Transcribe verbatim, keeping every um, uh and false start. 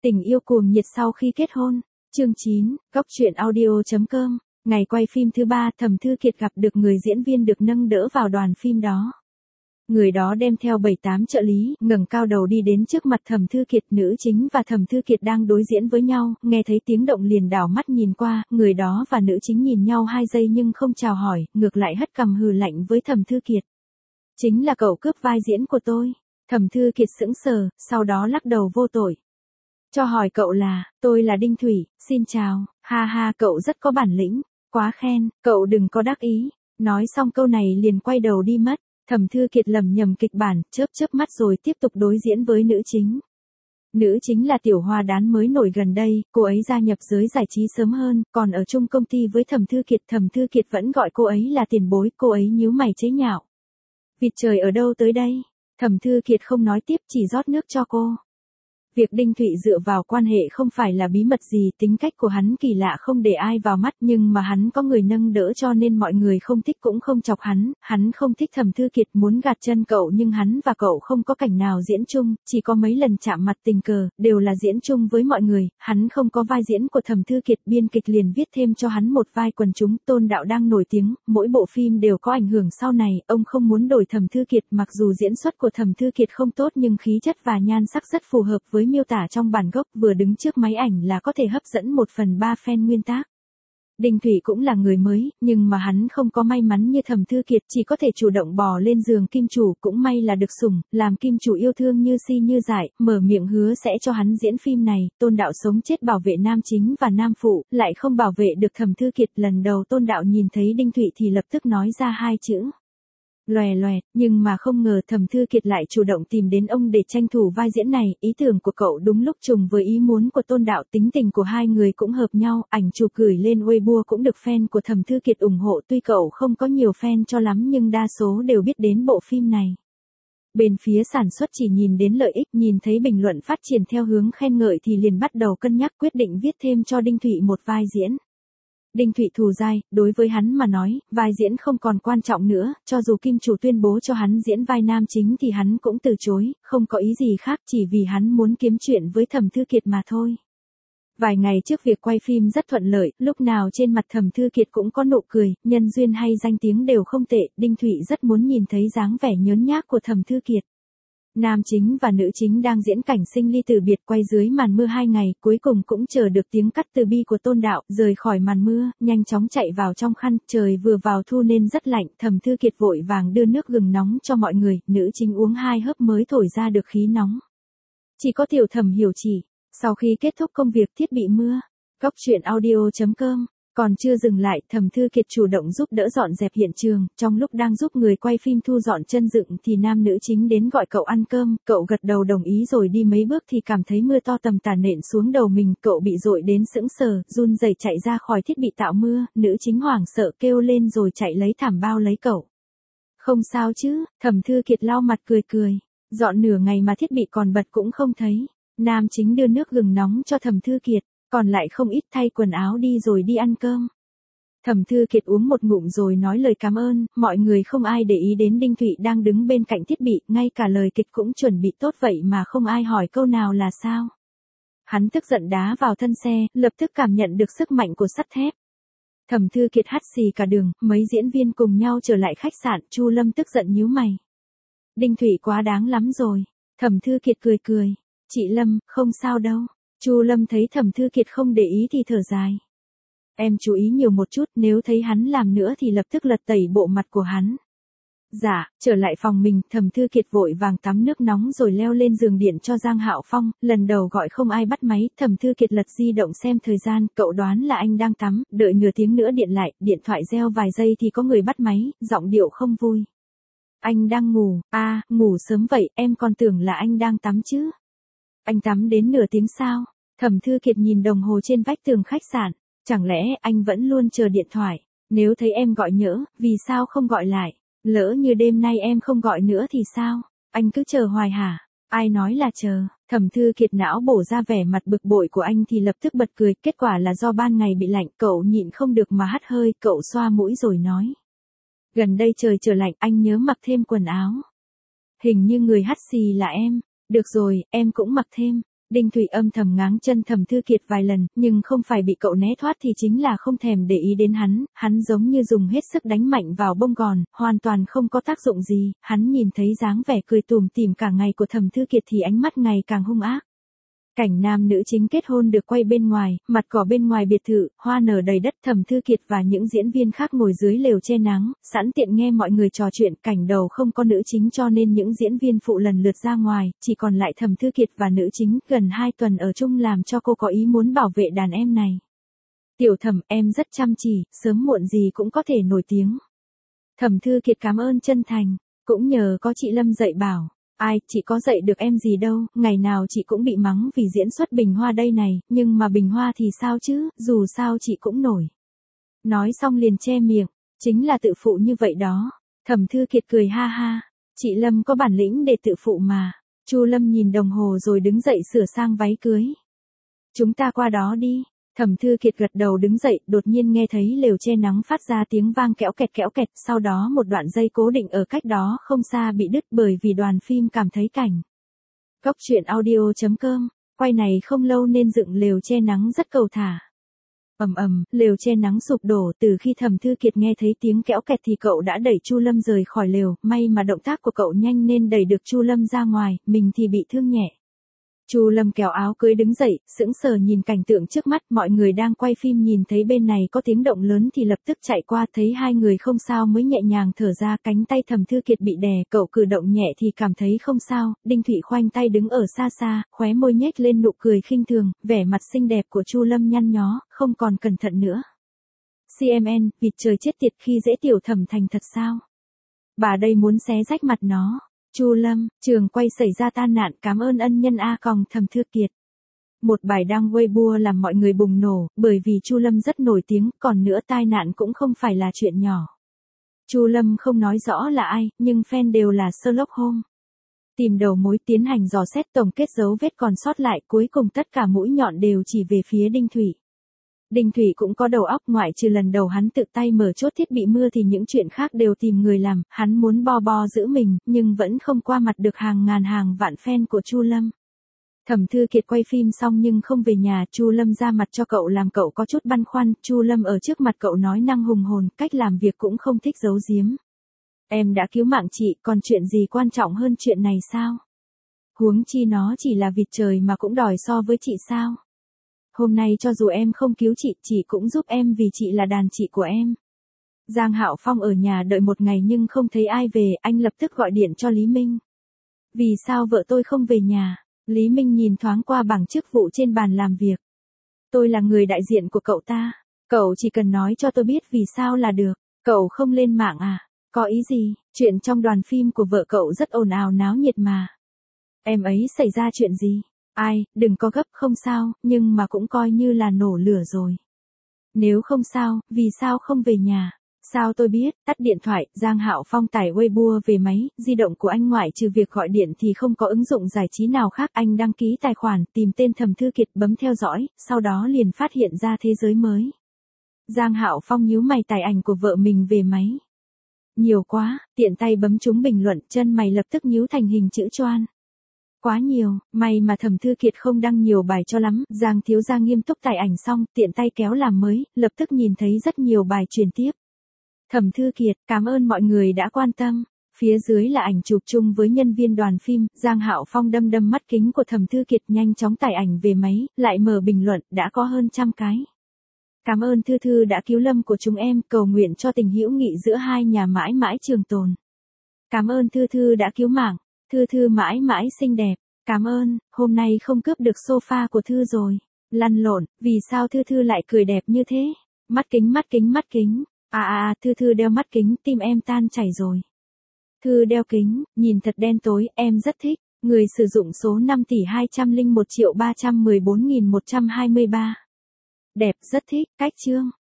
Tình yêu cuồng nhiệt sau khi kết hôn. Chương chín, Góc truyện audio chấm com. Ngày quay phim thứ ba, Thẩm Thư Kiệt gặp được người diễn viên được nâng đỡ vào đoàn phim đó. Người đó đem theo bảy tám trợ lý, ngẩng cao đầu đi đến trước mặt Thẩm Thư Kiệt. Nữ chính và Thẩm Thư Kiệt đang đối diễn với nhau, nghe thấy tiếng động liền đảo mắt nhìn qua, người đó và nữ chính nhìn nhau hai giây nhưng không chào hỏi, ngược lại hất cằm hừ lạnh với Thẩm Thư Kiệt. Chính là cậu cướp vai diễn của tôi. Thẩm Thư Kiệt sững sờ, sau đó lắc đầu vô tội. Cho hỏi cậu là, tôi là Đinh Thủy, xin chào, ha ha cậu rất có bản lĩnh, quá khen, cậu đừng có đắc ý. Nói xong câu này liền quay đầu đi mất. Thẩm Thư Kiệt lẩm nhẩm kịch bản, chớp chớp mắt rồi tiếp tục đối diễn với nữ chính. Nữ chính là tiểu hoa đán mới nổi gần đây, cô ấy gia nhập giới giải trí sớm hơn, còn ở chung công ty với Thẩm Thư Kiệt. Thẩm Thư Kiệt vẫn gọi cô ấy là tiền bối, cô ấy nhíu mày chế nhạo. Vịt trời ở đâu tới đây? Thẩm Thư Kiệt không nói tiếp, chỉ rót nước cho cô. Việc Đinh Thụy dựa vào quan hệ không phải là bí mật gì, tính cách của hắn kỳ lạ không để ai vào mắt, nhưng mà hắn có người nâng đỡ cho nên mọi người không thích cũng không chọc hắn. Hắn không thích Thẩm Thư Kiệt, muốn gạt chân cậu, nhưng hắn và cậu không có cảnh nào diễn chung, chỉ có mấy lần chạm mặt tình cờ, đều là diễn chung với mọi người. Hắn không có vai diễn của Thẩm Thư Kiệt, biên kịch liền viết thêm cho hắn một vai quần chúng. Tôn Đạo đang nổi tiếng, mỗi bộ phim đều có ảnh hưởng sau này, ông không muốn đổi Thẩm Thư Kiệt. Mặc dù diễn xuất của Thẩm Thư Kiệt không tốt nhưng khí chất và nhan sắc rất phù hợp với miêu tả trong bản gốc, vừa đứng trước máy ảnh là có thể hấp dẫn một phần ba fan nguyên tác. Đinh Thụy cũng là người mới, nhưng mà hắn không có may mắn như Thẩm Thư Kiệt, chỉ có thể chủ động bò lên giường kim chủ, cũng may là được sủng, làm kim chủ yêu thương như si như dại, mở miệng hứa sẽ cho hắn diễn phim này. Tôn Đạo sống chết bảo vệ nam chính và nam phụ, lại không bảo vệ được Thẩm Thư Kiệt. Lần đầu Tôn Đạo nhìn thấy Đinh Thụy thì lập tức nói ra hai chữ loè loẹt, nhưng mà không ngờ Thẩm Thư Kiệt lại chủ động tìm đến ông để tranh thủ vai diễn này. Ý tưởng của cậu đúng lúc trùng với ý muốn của Tôn Đạo, tính tình của hai người cũng hợp nhau, ảnh chụp gửi lên Weibo cũng được fan của Thẩm Thư Kiệt ủng hộ. Tuy cậu không có nhiều fan cho lắm nhưng đa số đều biết đến bộ phim này. Bên phía sản xuất chỉ nhìn đến lợi ích, nhìn thấy bình luận phát triển theo hướng khen ngợi thì liền bắt đầu cân nhắc, quyết định viết thêm cho Đinh Thụy một vai diễn. Đinh Thụy thù dai, đối với hắn mà nói, vai diễn không còn quan trọng nữa, cho dù kim chủ tuyên bố cho hắn diễn vai nam chính thì hắn cũng từ chối, không có ý gì khác, chỉ vì hắn muốn kiếm chuyện với Thẩm Thư Kiệt mà thôi. Vài ngày trước việc quay phim rất thuận lợi, lúc nào trên mặt Thẩm Thư Kiệt cũng có nụ cười, nhân duyên hay danh tiếng đều không tệ. Đinh Thụy rất muốn nhìn thấy dáng vẻ nhớn nhác của Thẩm Thư Kiệt. Nam chính và nữ chính đang diễn cảnh sinh ly tử biệt, quay dưới màn mưa hai ngày, cuối cùng cũng chờ được tiếng cắt từ bi của Tôn Đạo, rời khỏi màn mưa, nhanh chóng chạy vào trong khăn, trời vừa vào thu nên rất lạnh. Thẩm Thư Kiệt vội vàng đưa nước gừng nóng cho mọi người, nữ chính uống hai hớp mới thổi ra được khí nóng. Chỉ có Tiểu Thẩm hiểu chỉ. Sau khi kết thúc công việc thiết bị mưa, Góc truyện audio chấm com. Còn chưa dừng lại, Thẩm Thư Kiệt chủ động giúp đỡ dọn dẹp hiện trường, trong lúc đang giúp người quay phim thu dọn chân dựng thì nam nữ chính đến gọi cậu ăn cơm, cậu gật đầu đồng ý rồi đi mấy bước thì cảm thấy mưa to tầm tã nện xuống đầu mình, cậu bị dội đến sững sờ, run rẩy chạy ra khỏi thiết bị tạo mưa, nữ chính hoảng sợ kêu lên rồi chạy lấy thảm bao lấy cậu. Không sao chứ, Thẩm Thư Kiệt lau mặt cười cười, dọn nửa ngày mà thiết bị còn bật cũng không thấy. Nam chính đưa nước gừng nóng cho Thẩm Thư Kiệt. Còn lại không ít, thay quần áo đi rồi đi ăn cơm. Thẩm Thư Kiệt uống một ngụm rồi nói lời cảm ơn, mọi người không ai để ý đến Đinh Thụy đang đứng bên cạnh thiết bị, ngay cả lời kịch cũng chuẩn bị tốt vậy mà không ai hỏi câu nào là sao. Hắn tức giận đá vào thân xe, lập tức cảm nhận được sức mạnh của sắt thép. Thẩm Thư Kiệt hắt xì cả đường, mấy diễn viên cùng nhau trở lại khách sạn, Chu Lâm tức giận nhíu mày. Đinh Thụy quá đáng lắm rồi. Thẩm Thư Kiệt cười cười, chị Lâm, không sao đâu. Chu Lâm thấy Thẩm Thư Kiệt không để ý thì thở dài. Em chú ý nhiều một chút, nếu thấy hắn làm nữa thì lập tức lật tẩy bộ mặt của hắn. Dạ, trở lại phòng mình, Thẩm Thư Kiệt vội vàng tắm nước nóng rồi leo lên giường điện cho Giang Hạo Phong, lần đầu gọi không ai bắt máy, Thẩm Thư Kiệt lật di động xem thời gian, cậu đoán là anh đang tắm, đợi nửa tiếng nữa điện lại, điện thoại reo vài giây thì có người bắt máy, giọng điệu không vui. Anh đang ngủ, à, ngủ sớm vậy, em còn tưởng là anh đang tắm chứ. Anh tắm đến nửa tiếng sao? Thẩm Thư Kiệt nhìn đồng hồ trên vách tường khách sạn, chẳng lẽ anh vẫn luôn chờ điện thoại? Nếu thấy em gọi nhỡ, vì sao không gọi lại? Lỡ như đêm nay em không gọi nữa thì sao? Anh cứ chờ hoài hả? Ai nói là chờ? Thẩm Thư Kiệt não bổ ra vẻ mặt bực bội của anh thì lập tức bật cười, kết quả là do ban ngày bị lạnh, cậu nhịn không được mà hắt hơi, cậu xoa mũi rồi nói. Gần đây trời trở lạnh, anh nhớ mặc thêm quần áo. Hình như người hắt xì là em. Được rồi, em cũng mặc thêm. Đinh Thụy âm thầm ngáng chân Thẩm Thư Kiệt vài lần, nhưng không phải bị cậu né thoát thì chính là không thèm để ý đến hắn, hắn giống như dùng hết sức đánh mạnh vào bông gòn, hoàn toàn không có tác dụng gì, hắn nhìn thấy dáng vẻ cười tủm tỉm cả ngày của Thẩm Thư Kiệt thì ánh mắt ngày càng hung ác. Cảnh nam nữ chính kết hôn được quay bên ngoài, mặt cỏ bên ngoài biệt thự, hoa nở đầy đất. Thẩm Thư Kiệt và những diễn viên khác ngồi dưới lều che nắng, sẵn tiện nghe mọi người trò chuyện. Cảnh đầu không có nữ chính cho nên những diễn viên phụ lần lượt ra ngoài, chỉ còn lại Thẩm Thư Kiệt và nữ chính. Gần hai tuần ở chung làm cho cô có ý muốn bảo vệ đàn em này. Tiểu Thẩm, em rất chăm chỉ, sớm muộn gì cũng có thể nổi tiếng. Thẩm Thư Kiệt cảm ơn chân thành, cũng nhờ có chị Lâm dạy bảo. Ai, chị có dạy được em gì đâu, ngày nào chị cũng bị mắng vì diễn xuất Bình Hoa đây này, nhưng mà Bình Hoa thì sao chứ, dù sao chị cũng nổi. Nói xong liền che miệng, chính là tự phụ như vậy đó. Thẩm Thư Kiệt cười ha ha, chị Lâm có bản lĩnh để tự phụ mà. Chu Lâm nhìn đồng hồ rồi đứng dậy sửa sang váy cưới. Chúng ta qua đó đi. Thẩm Thư Kiệt gật đầu đứng dậy, đột nhiên nghe thấy lều che nắng phát ra tiếng vang kẽo kẹt kẽo kẹt, sau đó một đoạn dây cố định ở cách đó không xa bị đứt bởi vì đoàn phim cảm thấy cảnh. Góc truyện audio chấm com, quay này không lâu nên dựng lều che nắng rất cầu thả. Ầm ầm, lều che nắng sụp đổ. Từ khi Thẩm Thư Kiệt nghe thấy tiếng kẽo kẹt thì cậu đã đẩy Chu Lâm rời khỏi lều, may mà động tác của cậu nhanh nên đẩy được Chu Lâm ra ngoài, mình thì bị thương nhẹ. Chu Lâm kéo áo cưới đứng dậy, sững sờ nhìn cảnh tượng trước mắt. Mọi người đang quay phim nhìn thấy bên này có tiếng động lớn thì lập tức chạy qua, thấy hai người không sao mới nhẹ nhàng thở ra. Cánh tay Thẩm Thư Kiệt bị đè, cậu cử động nhẹ thì cảm thấy không sao. Đinh Thụy khoanh tay đứng ở xa xa, khóe môi nhếch lên nụ cười khinh thường, vẻ mặt xinh đẹp của Chu Lâm nhăn nhó, không còn cẩn thận nữa. xê em en, vịt trời chết tiệt, khi dễ tiểu Thẩm thành thật sao? Bà đây muốn xé rách mặt nó. Chu Lâm, trường quay xảy ra tai nạn, cảm ơn ân nhân A còng Thẩm Thư Kiệt. Một bài đăng Weibo làm mọi người bùng nổ, bởi vì Chu Lâm rất nổi tiếng, còn nữa tai nạn cũng không phải là chuyện nhỏ. Chu Lâm không nói rõ là ai, nhưng fan đều là Sherlock Holmes. Tìm đầu mối, tiến hành dò xét, tổng kết dấu vết còn sót lại, cuối cùng tất cả mũi nhọn đều chỉ về phía Đinh Thụy. Đinh Thụy cũng có đầu óc, ngoại trừ lần đầu hắn tự tay mở chốt thiết bị mưa thì những chuyện khác đều tìm người làm. Hắn muốn bo bo giữ mình, nhưng vẫn không qua mặt được hàng ngàn hàng vạn fan của Chu Lâm. Thẩm Thư Kiệt quay phim xong nhưng không về nhà, Chu Lâm ra mặt cho cậu làm cậu có chút băn khoăn. Chu Lâm ở trước mặt cậu nói năng hùng hồn, cách làm việc cũng không thích giấu giếm. Em đã cứu mạng chị, còn chuyện gì quan trọng hơn chuyện này sao? Huống chi nó chỉ là vịt trời mà cũng đòi so với chị sao? Hôm nay cho dù em không cứu chị, chị cũng giúp em vì chị là đàn chị của em. Giang Hạo Phong ở nhà đợi một ngày nhưng không thấy ai về, anh lập tức gọi điện cho Lý Minh. Vì sao vợ tôi không về nhà? Lý Minh nhìn thoáng qua bảng chức vụ trên bàn làm việc. Tôi là người đại diện của cậu ta. Cậu chỉ cần nói cho tôi biết vì sao là được. Cậu không lên mạng à? Có ý gì? Chuyện trong đoàn phim của vợ cậu rất ồn ào náo nhiệt mà. Em ấy xảy ra chuyện gì? Ai, đừng có gấp, không sao, nhưng mà cũng coi như là nổ lửa rồi. Nếu không sao, vì sao không về nhà? Sao tôi biết? Tắt điện thoại. Giang Hạo Phong tải Weibo về máy di động của anh, ngoại trừ việc gọi điện thì không có ứng dụng giải trí nào khác. Anh đăng ký tài khoản, tìm tên Thẩm Thư Kiệt, bấm theo dõi, sau đó liền phát hiện ra thế giới mới. Giang Hạo Phong nhíu mày, tải ảnh của vợ mình về máy. Nhiều quá, tiện tay bấm trúng bình luận, chân mày lập tức nhíu thành hình chữ choan. Quá nhiều, may mà Thẩm Thư Kiệt không đăng nhiều bài cho lắm. Giang thiếu gia nghiêm túc tải ảnh xong, tiện tay kéo làm mới, lập tức nhìn thấy rất nhiều bài truyền tiếp. Thẩm Thư Kiệt, cảm ơn mọi người đã quan tâm. Phía dưới là ảnh chụp chung với nhân viên đoàn phim. Giang Hạo Phong đâm đâm mắt kính của Thẩm Thư Kiệt, nhanh chóng tải ảnh về máy, lại mở bình luận, đã có hơn trăm cái. Cảm ơn Thư Thư đã cứu Lâm của chúng em, cầu nguyện cho tình hữu nghị giữa hai nhà mãi mãi trường tồn. Cảm ơn Thư Thư đã cứu mạng. Thư Thư mãi mãi xinh đẹp. Cảm ơn, hôm nay không cướp được sofa của Thư rồi. Lăn lộn, vì sao Thư Thư lại cười đẹp như thế? Mắt kính mắt kính mắt kính. À à à, Thư Thư đeo mắt kính, tim em tan chảy rồi. Thư đeo kính, nhìn thật đen tối, em rất thích. Người sử dụng số năm tỷ hai trăm lẻ một triệu ba trăm mười bốn nghìn một trăm hai mươi ba. Đẹp, rất thích, cách chương.